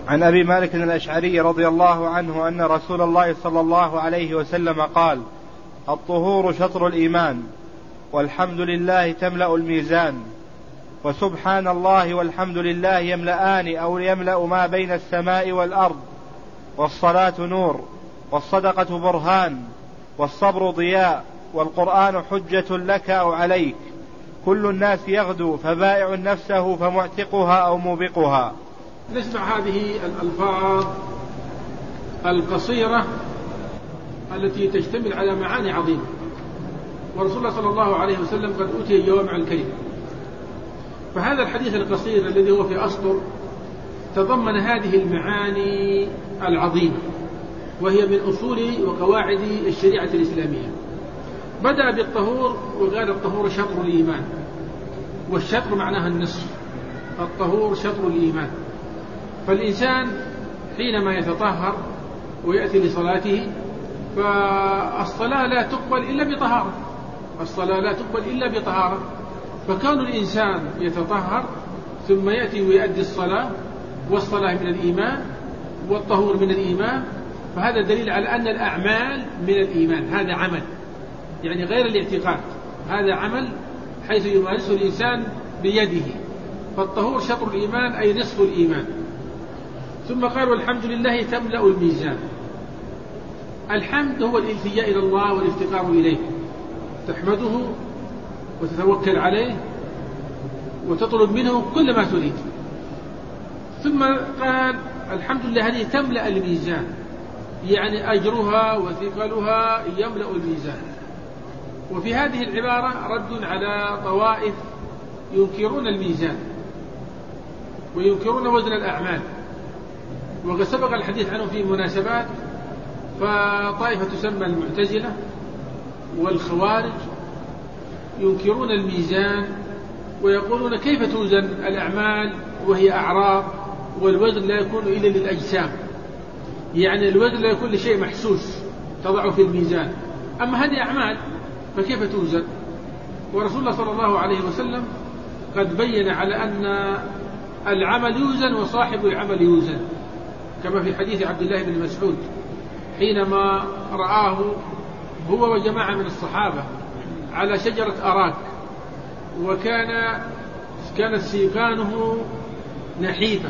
عن أبي مالك الأشعري رضي الله عنه أن رسول الله صلى الله عليه وسلم قال: الطهور شطر الإيمان، والحمد لله تملأ الميزان، وسبحان الله والحمد لله يملأان أو يملأ ما بين السماء والأرض، والصلاة نور، والصدقة برهان، والصبر ضياء، والقرآن حجة لك أو عليك، كل الناس يغدو فبائع نفسه فمعتقها أو موبقها. نسمع هذه الألفاظ القصيرة التي تشتمل على معاني عظيمة، ورسول الله صلى الله عليه وسلم قد أوتي جوامع الكلم. فهذا الحديث القصير الذي هو في أسطر تضمن هذه المعاني العظيمة، وهي من أصول وقواعد الشريعة الإسلامية. بدأ بالطهور وقال الطهور شطر الإيمان، والشطر معناها النصف، الطهور شطر الإيمان. فالإنسان حينما يتطهر ويأتي لصلاته فالصلاة لا تقبل إلا بطهارة، الصلاة لا تقبل إلا بطهارة. فكون الإنسان يتطهر ثم يأتي ويؤدي الصلاة، والصلاة من الإيمان والطهور من الإيمان، فهذا دليل على أن الأعمال من الإيمان. هذا عمل يعني غير الاعتقاد، هذا عمل حيث يمارسه الإنسان بيده. فالطهور شطر الإيمان أي نصف الإيمان. ثم قال: والحمد لله تملأ الميزان. الحمد هو الالتجاء إلى الله والافتقار إليه، تحمده وتتوكل عليه وتطلب منه كل ما تريد. ثم قال: الحمد لله هذه تملأ الميزان، يعني أجرها وثقلها يملأ الميزان. وفي هذه العبارة رد على طوائف ينكرون الميزان وينكرون وزن الأعمال، وقد سبق الحديث عنه في مناسبات. فطائفة تسمى المعتزلة والخوارج ينكرون الميزان ويقولون: كيف توزن الأعمال وهي أعراض، والوزن لا يكون إلا للأجسام، يعني الوزن لا يكون لشيء محسوس تضعه في الميزان، أما هذه أعمال فكيف توزن؟ ورسول الله صلى الله عليه وسلم قد بين على أن العمل يوزن وصاحب العمل يوزن، كما في حديث عبد الله بن مسعود حينما رآه هو وجماعة من الصحابة على شجرة أراك، كانت سيقانه نحيفة،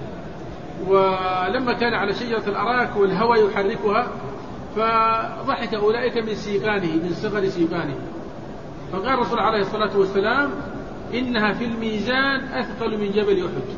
ولما كان على شجرة الأراك والهوى يحركها فضحك أولئك من سيقانه، من صغر سيقانه. فقال الرسول عليه الصلاة والسلام: إنها في الميزان أثقل من جبل أحد،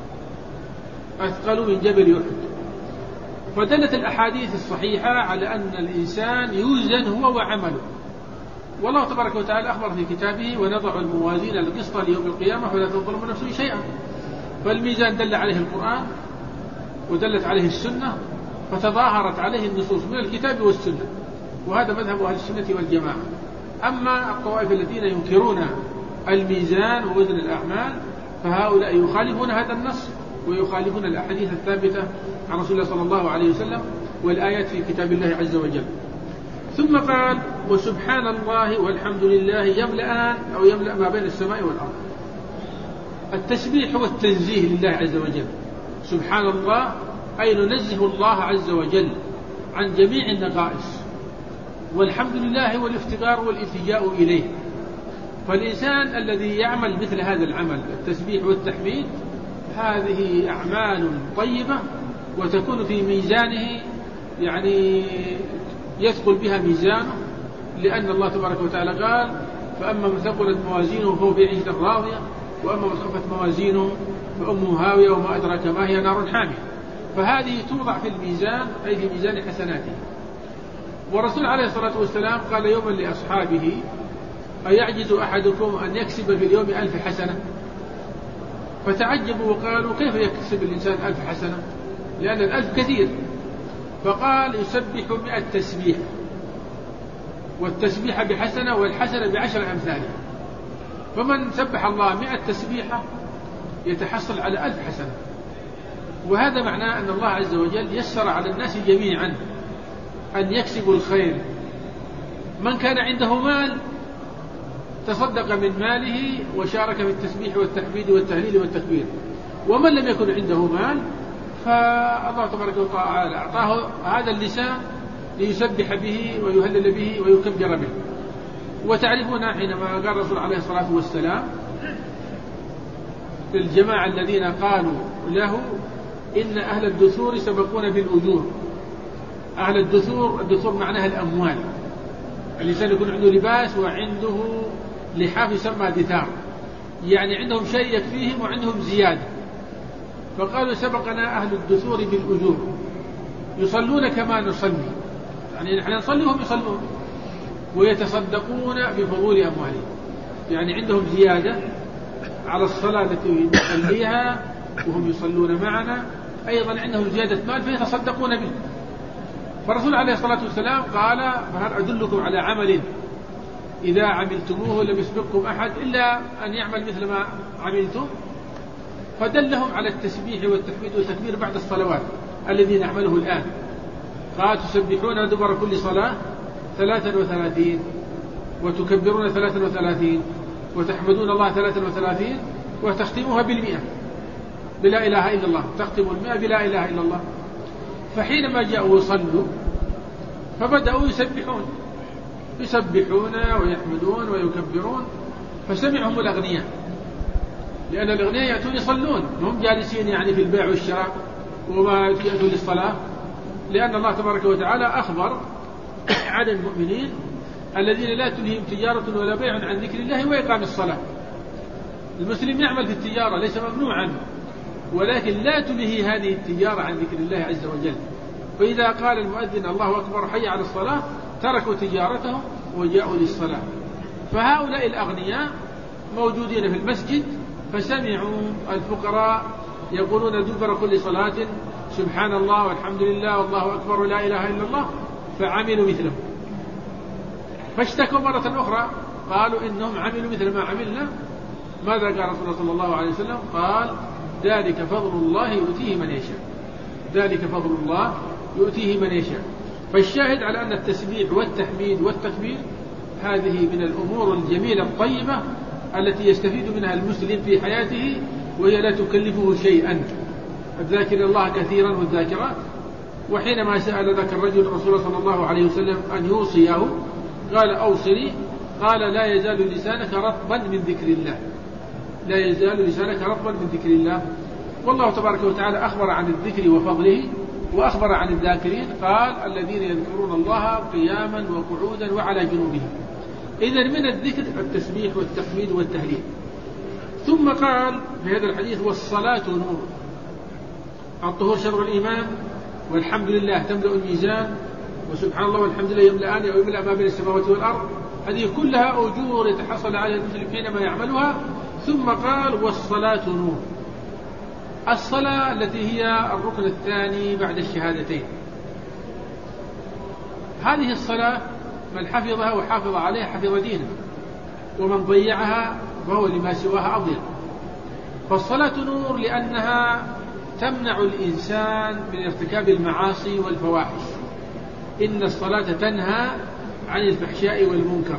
أثقل من جبل أحد. فدلت الأحاديث الصحيحة على أن الإنسان يوزن هو وعمله. والله تبارك وتعالى أخبر في كتابه: ونضع الموازين القسط ليوم القيامة ولا تظلم نفس شيئا. فالميزان دل عليه القرآن ودلت عليه السنة، فتظاهرت عليه النصوص من الكتاب والسنة، وهذا مذهب أهل السنة والجماعة. أما الطوائف الذين ينكرون الميزان ووزن الأعمال فهؤلاء يخالفون هذا النص ويخالفون الأحاديث الثابتة عن رسول الله صلى الله عليه وسلم والآيات في كتاب الله عز وجل. ثم قال: وسبحان الله والحمد لله يملأان أو يملأ ما بين السماء والأرض. التسبيح هو التنزيه لله عز وجل. سبحان الله أي ننزه الله عز وجل عن جميع النقائص، والحمد لله هو الافتقار والالتجاء إليه. فالإنسان الذي يعمل مثل هذا العمل التسبيح والتحميد هذه أعمال طيبة وتكون في ميزانه، يعني يثقل بها ميزانه، لأن الله تبارك وتعالى قال: فأما من ثقلت موازينه فهو في عيشة راضية، وأما من خفت موازينه فأمه هاوية وما أدراك ما هي نار حامية. فهذه توضع في الميزان أي في ميزان حسناته. والرسول عليه الصلاة والسلام قال يوما لأصحابه: أيعجز أحدكم أن يكسب في اليوم 1000 حسنة؟ فتعجبوا وقالوا: كيف يكسب الإنسان 1000 حسنة؟ لأن 1000 كثير. فقال: يسبح 100 تسبيح، والتسبيح بحسنة والحسنة ب10 أمثالها. فمن سبح الله 100 تسبيحة يتحصل على 1000 حسنة. وهذا معناه أن الله عز وجل يسر على الناس جميعا أن يكسبوا الخير. من كان عنده مال تصدق من ماله وشارك في التسبيح والتحميد والتهليل والتكبير، ومن لم يكن عنده مال فالله تبارك وتعالى أعطاه هذا اللسان ليسبح به ويهلل به ويكبر به. وتعرفون حينما قال الرسول عليه الصلاة والسلام للجماعة الذين قالوا له إن أهل الدثور سبقون بالأجور. أهل الدثور معناها الأموال. الإنسان يكون عنده لباس وعنده لحاف يسمى دثار، يعني عندهم شيء يكفيهم وعندهم زيادة. فقالوا سبقنا أهل الدثور بالأجور، يصلون كما نصلي، يعني نحن نصلي وهم يصلون، ويتصدقون بفضول أموالهم، يعني عندهم زيادة على الصلاة التي نصليها وهم يصلون معنا، أيضا عندهم زيادة مال فيتصدقون به. فالرسول عليه الصلاة والسلام قال فهل أدلكم على عمل إذا عملتموه لم يسبقكم أحد إلا أن يعمل مثل ما عملتم؟ فدلهم على التسبيح والتحميد والتكبير بعد الصلوات الذي نعمله الآن. قال تسبحون دبر كل صلاة 33 وتكبرون 33 وتحمدون الله 33 وتختموها بالمئة بلا إله إلا الله، تختم المئة بلا إله إلا الله. فحينما جاءوا يصلوا فبدأوا يسبحون ويحمدون ويكبرون، فسمعهم الأغنياء، لأن الأغنياء يأتون يصلون هم جالسين يعني في البيع والشراء وما يأتوا للصلاة، لأن الله تبارك وتعالى أخبر عن المؤمنين الذين لا تلهيهم تجارة ولا بيع عن ذكر الله وإقام الصلاة. المسلم يعمل في التجارة ليس ممنوعا، ولكن لا تلهي هذه التجارة عن ذكر الله عز وجل. فإذا قال المؤذن الله أكبر حي على الصلاة تركوا تجارتهم وجاءوا للصلاة. فهؤلاء الأغنياء موجودين في المسجد فسمعوا الفقراء يقولون دبر كل صلاة سبحان الله والحمد لله والله أكبر ولا إله إلا الله، فعملوا مثله. فاشتكوا مرة أخرى قالوا إنهم عملوا مثل ما عملنا. ماذا قال رسول الله صلى الله عليه وسلم؟ قال ذلك فضل الله يؤتيه من يشاء، ذلك فضل الله يؤتيه من يشاء. فالشاهد على أن التسبيح والتحميد والتكبير هذه من الأمور الجميلة الطيبة التي يستفيد منها المسلم في حياته، وهي لا تكلفه شيئا. الذاكر الله كثيرا والذاكرات. وحينما سأل ذاك الرجل الرسول صلى الله عليه وسلم أن يوصيه قال أوصني، قال لا يزال لسانك رطبا من ذكر الله، لا يزال لسانك رطبا من ذكر الله. والله تبارك وتعالى أخبر عن الذكر وفضله وأخبر عن الذاكرين، قال الذين يذكرون الله قياما وقعودا وعلى جنوبهم. إذن من الذكر التسبيح والتحميد والتهليل. ثم قال في هذا الحديث والصلاة نور، الطهور شطر الإيمان، والحمد لله تملأ الميزان، وسبحان الله والحمد لله يملأان أو يملأ ما بين السماوات والأرض. هذه كلها أجور يتحصل على المسلم حينما يعملها. ثم قال والصلاة نور، الصلاة التي هي الركن الثاني بعد الشهادتين. هذه الصلاة من حفظها وحافظ عليها حفظ دينه، ومن ضيعها فهو لما سواها أضيع. فالصلاة نور لأنها تمنع الإنسان من ارتكاب المعاصي والفواحش. إن الصلاة تنهى عن الفحشاء والمنكر.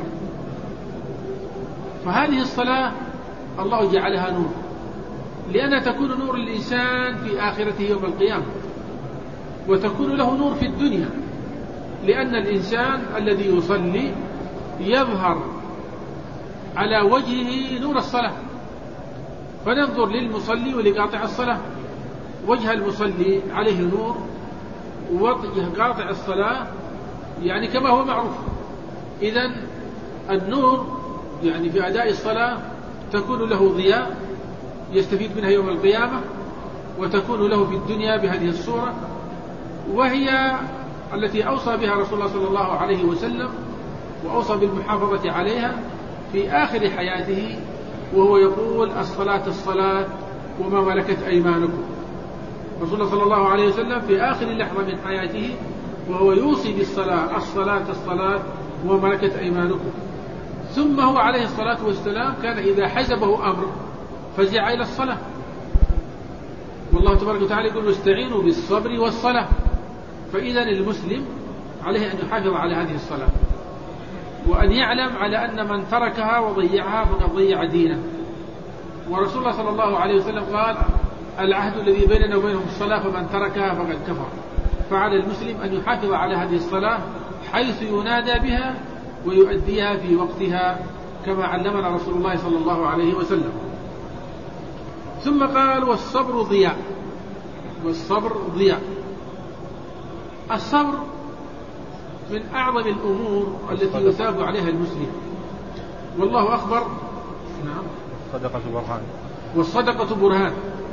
فهذه الصلاة الله جعلها نور، لأنها تكون نور للإنسان في آخرته يوم القيامة، وتكون له نور في الدنيا، لأن الإنسان الذي يصلي يظهر على وجهه نور الصلاة. فننظر للمصلي ولقاطع الصلاة، وجه المصلي عليه نور، ووجه قاطع الصلاة يعني كما هو معروف. إذن النور يعني في أداء الصلاة تكون له ضياء يستفيد منها يوم القيامة، وتكون له في الدنيا بهذه الصورة، وهي التي أوصى بها رسول الله صلى الله عليه وسلم، وأوصى بالمحافظة عليها في آخر حياته، وهو يقول الصلاة الصلاة وما ملكت أيمانكم. رسول الله صلى الله عليه وسلم في آخر لحظة من حياته وهو يوصي بالصلاة الصلاة الصلاة وما ملكت أيمانكم. ثم هو عليه الصلاة والسلام كان إذا حزبه أمر فزع إلى الصلاة. والله تبارك وتعالى يقول واستعينوا بالصبر والصلاة. فإذا المسلم عليه أن يحافظ على هذه الصلاة، وأن يعلم على أن من تركها وضيعها فقد ضيع دينه. ورسول الله صلى الله عليه وسلم قال العهد الذي بيننا وبينهم الصلاة فمن تركها فقد كفر. فعلى المسلم أن يحافظ على هذه الصلاة حيث ينادى بها ويؤديها في وقتها كما علمنا رسول الله صلى الله عليه وسلم. ثم قال والصبر ضياء. والصبر ضياء. الصبر من أعظم الأمور التي يثاب عليها المسلم، والله أخبر. نعم. الصدقة برهان. والصدقة برهان،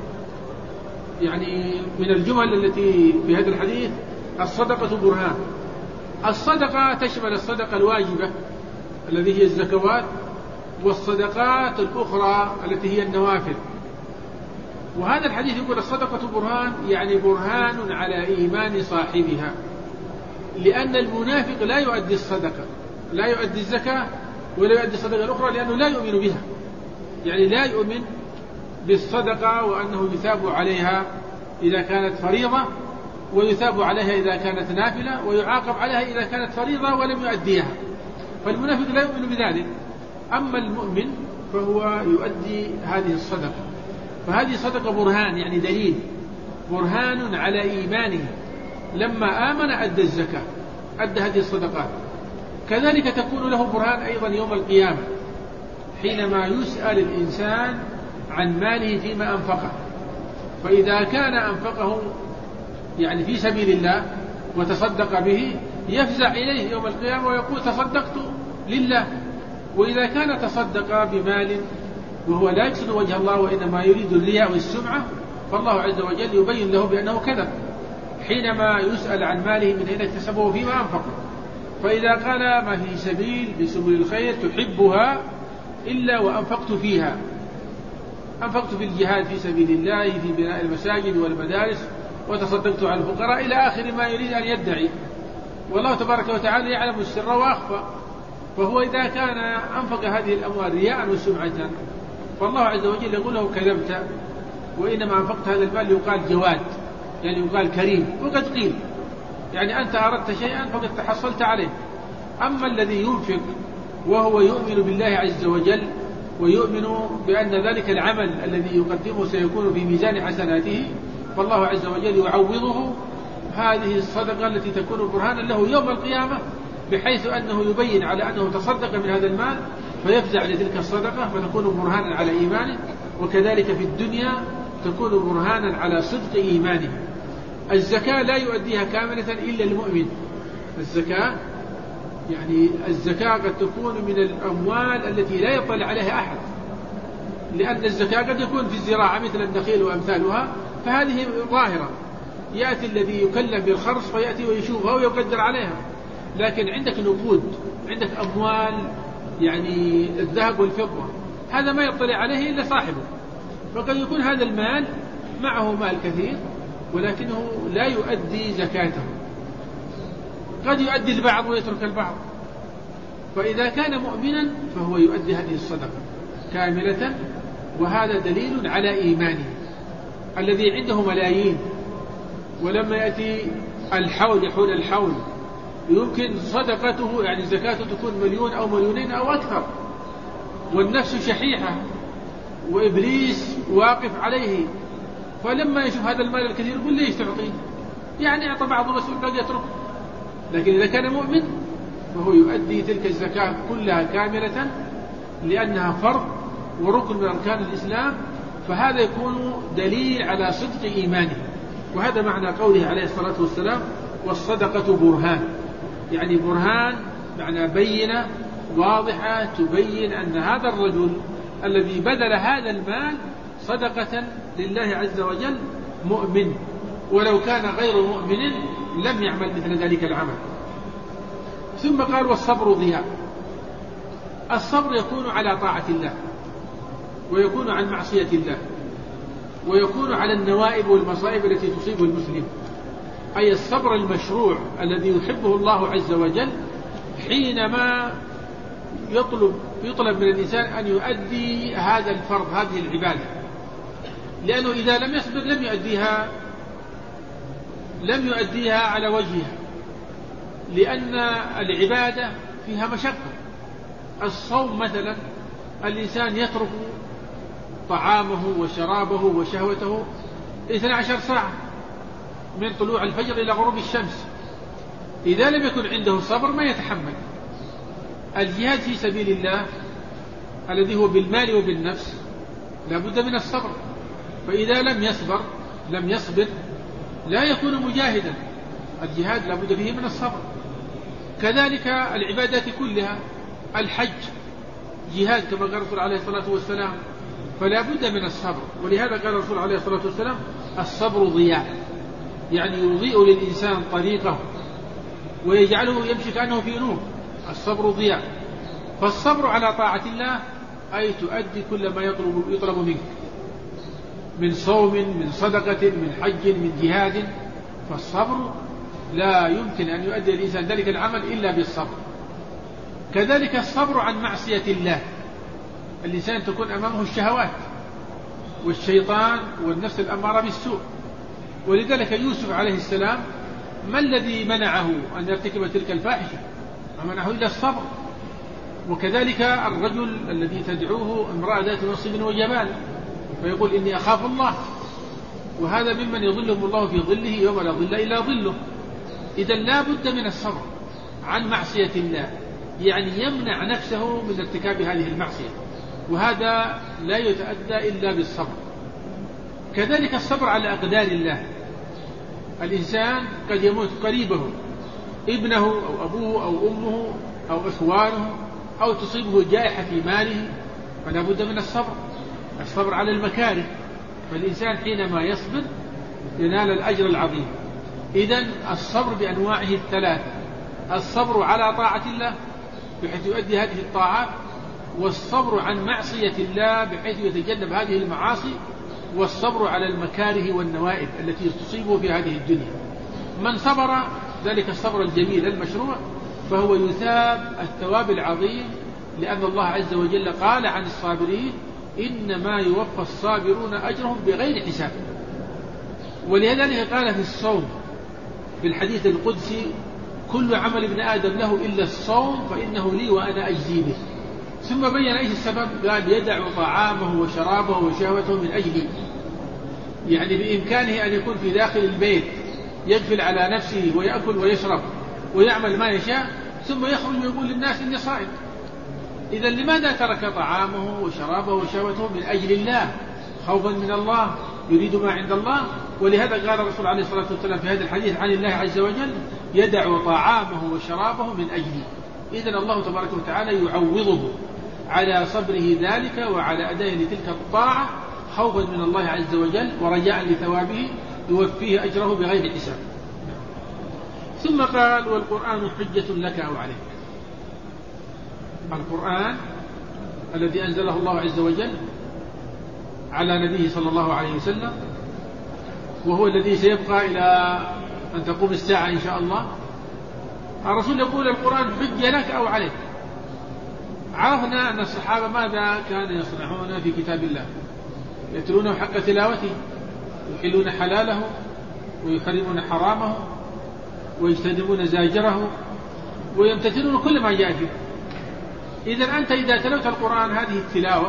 يعني من الجمل التي في هذا الحديث الصدقة برهان. الصدقة تشمل الصدقة الواجبة التي هي الزكوات، والصدقات الأخرى التي هي النوافل. وهذا الحديث يقول الصدقة برهان، يعني برهان على إيمان صاحبها، لأن المنافق لا يؤدي الصدقة، لا يؤدي الزكاة ولا يؤدي الصدقة الأخرى، لأنه لا يؤمن بها، يعني لا يؤمن بالصدقة وأنه يثاب عليها إذا كانت فريضة، ويثاب عليها إذا كانت نافلة، ويعاقب عليها إذا كانت فريضة ولم يؤديها. فالمنافق لا يؤمن بذلك. أما المؤمن فهو يؤدي هذه الصدقة، فهذه صدقة برهان، يعني دليل، برهان على إيمانه. لما آمن أدى الزكاة، أدى هذه الصدقات. كذلك تكون له برهان أيضا يوم القيامة حينما يسأل الإنسان عن ماله فيما أنفقه. فإذا كان أنفقه يعني في سبيل الله وتصدق به يفزع إليه يوم القيامة ويقول تصدقت لله. وإذا كان تصدق بمال وهو لا يقصد وجه الله وإنما يريد الرياء والسمعة، فالله عز وجل يبين له بأنه كذب حينما يسأل عن ماله من أين اكتسبه فيما أنفقه. فإذا قال ما في سبيل بسبل الخير تحبها إلا وأنفقت فيها، أنفقت في الجهاد في سبيل الله، في بناء المساجد والمدارس، وتصدقت على الفقراء، إلى آخر ما يريد أن يدعي. والله تبارك وتعالى يعلم السر وأخفى. فهو إذا كان أنفق هذه الأموال رياء وسمعة فالله عز وجل يقول له كذبت، وإنما أنفقت هذا المال يقال جواد، يعني يقال كريم، وقد قيل يعني أنت أردت شيئا فقد تحصلت عليه. أما الذي ينفق وهو يؤمن بالله عز وجل ويؤمن بأن ذلك العمل الذي يقدمه سيكون في ميزان حسناته، فالله عز وجل يعوضه هذه الصدقة التي تكون برهانا له يوم القيامة، بحيث أنه يبين على أنه تصدق من هذا المال فيفزع لتلك الصدقة فتكون برهانا على إيمانه. وكذلك في الدنيا تكون برهانا على صدق إيمانه. الزكاة لا يؤديها كاملة إلا المؤمن. الزكاة يعني الزكاة قد تكون من الأموال التي لا يطلع عليها أحد، لأن الزكاة قد يكون في الزراعة مثل النخيل وأمثالها، فهذه ظاهرة، يأتي الذي يكلم بالخرص فيأتي ويشوفها ويقدر عليها. لكن عندك نقود، عندك أموال يعني الذهب والفضة، هذا ما يطلع عليه إلا صاحبه. فقد يكون هذا المال معه مال كثير ولكنه لا يؤدي زكاته، قد يؤدي البعض ويترك البعض. فإذا كان مؤمنا فهو يؤدي هذه الصدقة كاملة، وهذا دليل على إيمانه. الذي عنده ملايين ولما يأتي الحول يحول الحول يمكن صدقته يعني زكاته تكون 1,000,000 أو 2,000,000 أو أكثر، والنفس شحيحة وإبليس واقف عليه، فلما يشوف هذا المال الكثير يقول ليش تعطيه؟ يعني أعطى بعضه بس قد يترك. لكن إذا كان مؤمن فهو يؤدي تلك الزكاة كلها كاملة، لأنها فرض وركن من أركان الإسلام، فهذا يكون دليل على صدق إيمانه. وهذا معنى قوله عليه الصلاة والسلام والصدقة برهان، يعني برهان معنى بينة واضحة تبين أن هذا الرجل الذي بذل هذا المال صدقة لله عز وجل مؤمن، ولو كان غير مؤمن لم يعمل مثل ذلك العمل. ثم قال والصبر ضياء. الصبر يكون على طاعة الله، ويكون عن معصية الله، ويكون على النوائب والمصائب التي تصيب المسلم، أي الصبر المشروع الذي يحبه الله عز وجل حينما يطلب من الإنسان أن يؤدي هذا الفرض، هذه العبادة، لأنه إذا لم يصبر لم يؤديها على وجهها، لأن العبادة فيها مشقة. الصوم مثلا الإنسان يترك طعامه وشرابه وشهوته 12 ساعة من طلوع الفجر إلى غروب الشمس. إذا لم يكن عنده صبر ما يتحمل. الجهاد في سبيل الله الذي هو بالمال وبالنفس لا بد من الصبر، فإذا لم يصبر لا يكون مجاهدا. الجهاد لا بد فيه من الصبر. كذلك العبادات كلها، الحج جهاد كما قال الرسول عليه الصلاة والسلام، فلا بد من الصبر. ولهذا قال الرسول عليه الصلاة والسلام: الصبر ضياء، يعني يضيء للإنسان طريقه ويجعله يمشي كأنه في نور. الصبر ضياء. فالصبر على طاعة الله أي تؤدي كل ما يطلب منك من صوم، من صدقة، من حج، من جهاد. فالصبر لا يمكن أن يؤدي الإنسان ذلك العمل إلا بالصبر. كذلك الصبر عن معصية الله. الإنسان تكون أمامه الشهوات والشيطان والنفس الأمارة بالسوء. ولذلك يوسف عليه السلام ما الذي منعه أن يرتكب تلك الفاحشة؟ ما منعه إلا الصبر. وكذلك الرجل الذي تدعوه امرأة ذات منصب وجمال فيقول: إني أخاف الله. وهذا ممن يظلهم الله في ظله يوم لا ظل إلا ظله. إذن لا بد من الصبر عن معصية الله، يعني يمنع نفسه من ارتكاب هذه المعصية، وهذا لا يتأدى إلا بالصبر. كذلك الصبر على أقدار الله. الإنسان قد يموت قريبه، ابنه أو أبوه أو أمه أو إخوانه، أو تصيبه جائحة في ماله، فلا بد من الصبر على المكاره. فالإنسان حينما يصبر ينال الأجر العظيم. إذن الصبر بأنواعه الثلاثة: الصبر على طاعة الله بحيث يؤدي هذه الطاعات، والصبر عن معصية الله بحيث يتجنب هذه المعاصي، والصبر على المكاره والنوائب التي تصيبه في هذه الدنيا. من صبر ذلك الصبر الجميل المشروع فهو يثاب الثواب العظيم، لأن الله عز وجل قال عن الصابرين: إنما يوفى الصابرون أجرهم بغير حساب. ولذلك قال في الصوم في الحديث القدسي: كل عمل ابن آدم له إلا الصوم فإنه لي وأنا أجزي به. ثم بين أيش السبب؟ قال: يدع طعامه وشرابه وشهوته من أجلي. يعني بإمكانه أن يكون في داخل البيت يغفل على نفسه ويأكل ويشرب ويعمل ما يشاء، ثم يخرج ويقول للناس إني صائم. إذا لماذا ترك طعامه وشرابه وشهوته؟ من أجل الله، خوفا من الله، يريد ما عند الله. ولهذا قال الرسول عليه الصلاة والسلام في هذا الحديث عن الله عز وجل: يدع طعامه وشرابه من أجلي. إذن الله تبارك وتعالى يعوضه على صبره ذلك وعلى أداء لتلك الطاعة خوفا من الله عز وجل ورجاء لثوابه يوفيه أجره بغير حساب. ثم قال: والقرآن حجة لك أو عليك. القرآن الذي أنزله الله عز وجل على نبيه صلى الله عليه وسلم، وهو الذي سيبقى إلى أن تقوم الساعة إن شاء الله. الرسول يقول: القرآن حجة لك أو عليك. عرفنا أن الصحابة ماذا كانوا يصنعون في كتاب الله؟ يتلونه حق تلاوته، يحلون حلاله ويحرمون حرامه ويجتنبون زاجره ويمتثلون كل ما جاء فيه. إذن أنت إذا تلوت القرآن هذه التلاوة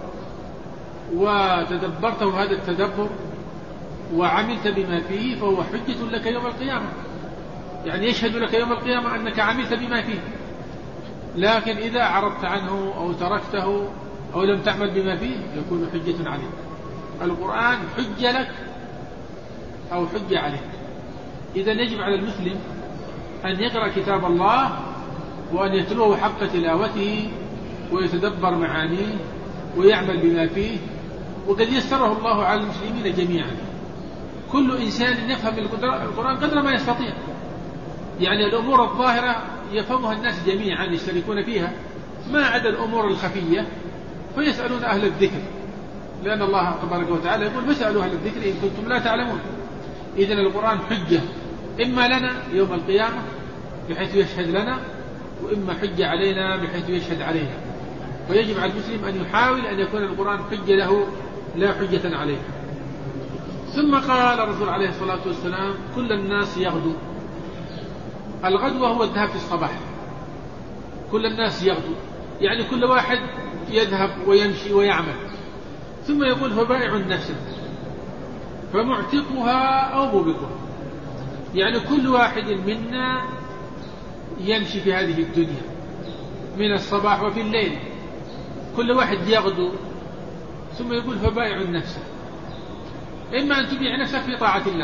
وتدبرته هذا التدبر وعملت بما فيه فهو حجة لك يوم القيامة، يعني يشهد لك يوم القيامة أنك عملت بما فيه. لكن إذا عرضت عنه أو تركته أو لم تعمل بما فيه يكون حجة عليك. القرآن حجة لك أو حجة عليك. إذن يجب على المسلم أن يقرأ كتاب الله وأن يتلوه حق تلاوته ويتدبر معانيه ويعمل بما فيه. وقد يسره الله على المسلمين جميعا، كل إنسان يفهم القرآن قدر ما يستطيع. يعني الأمور الظاهرة يفهمها الناس جميعا يشتركون فيها، ما عدا الأمور الخفية فيسألون أهل الذكر، لأن الله تبارك وتعالى يقول: فاسألوا أهل الذكر إن كنتم لا تعلمون. إذن القرآن حجة إما لنا يوم القيامة بحيث يشهد لنا، وإما حجة علينا بحيث يشهد علينا. ويجب على المسلم أن يحاول أن يكون القرآن حجة له لا حجة عليه. ثم قال الرسول عليه الصلاة والسلام: كل الناس يغدو. الغدوة هو الذهاب في الصباح. كل الناس يغدو يعني كل واحد يذهب ويمشي ويعمل. ثم يقول: فبائع نفسه. فمعتقها أو موبقها. يعني كل واحد منا يمشي في هذه الدنيا من الصباح وفي الليل، كل واحد يغدو، ثم يقول فبائع نفسه، إما أن تبيع نفسك في طاعة الله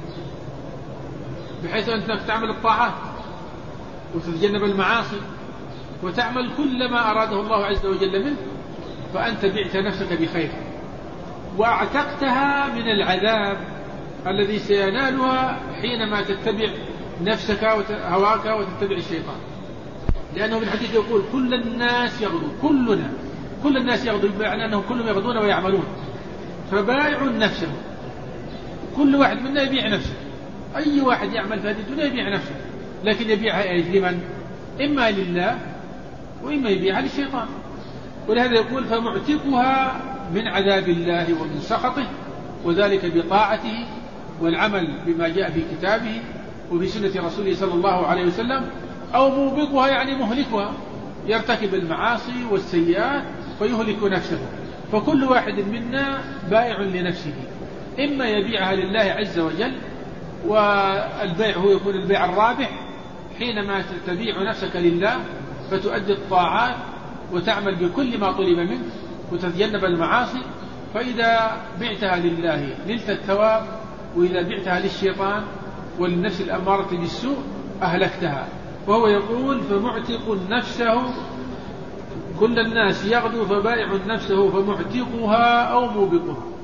بحيث أنك تعمل الطاعات وتتجنب المعاصي وتعمل كل ما أراده الله عز وجل منه، فأنت بعت نفسك بخير واعتقتها من العذاب الذي سينالها حينما تتبع نفسك وهواك وتتبع الشيطان. لأنه في الحديث يقول كل الناس يغدو، كل الناس يغدو، بمعنى أنهم كلهم يغدون ويعملون، فبائع نفسه، كل واحد منا يبيع نفسه، أي واحد يعمل في هذه الدنيا يبيع نفسه، لكن يبيعها لمن؟ إما لله وإما يبيعها للشيطان. ولهذا يقول فمعتقها من عذاب الله ومن سخطه، وذلك بطاعته والعمل بما جاء في كتابه وبسنة رسوله صلى الله عليه وسلم، أو موبقها يعني مهلكها، يرتكب المعاصي والسيئات فيهلك نفسه. فكل واحد منا بائع لنفسه، إما يبيعها لله عز وجل، والبيع هو يكون البيع الرابح حينما تبيع نفسك لله فتؤدي الطاعات وتعمل بكل ما طلب منك وتتجنب المعاصي، فإذا بعتها لله نلت الثواب، وإذا بعتها للشيطان وللنفس الأمارة بالسوء أهلكتها. وهو يقول فمعتق نفسه، كل الناس يغدو فبائع نفسه فمعتقها أو موبقها.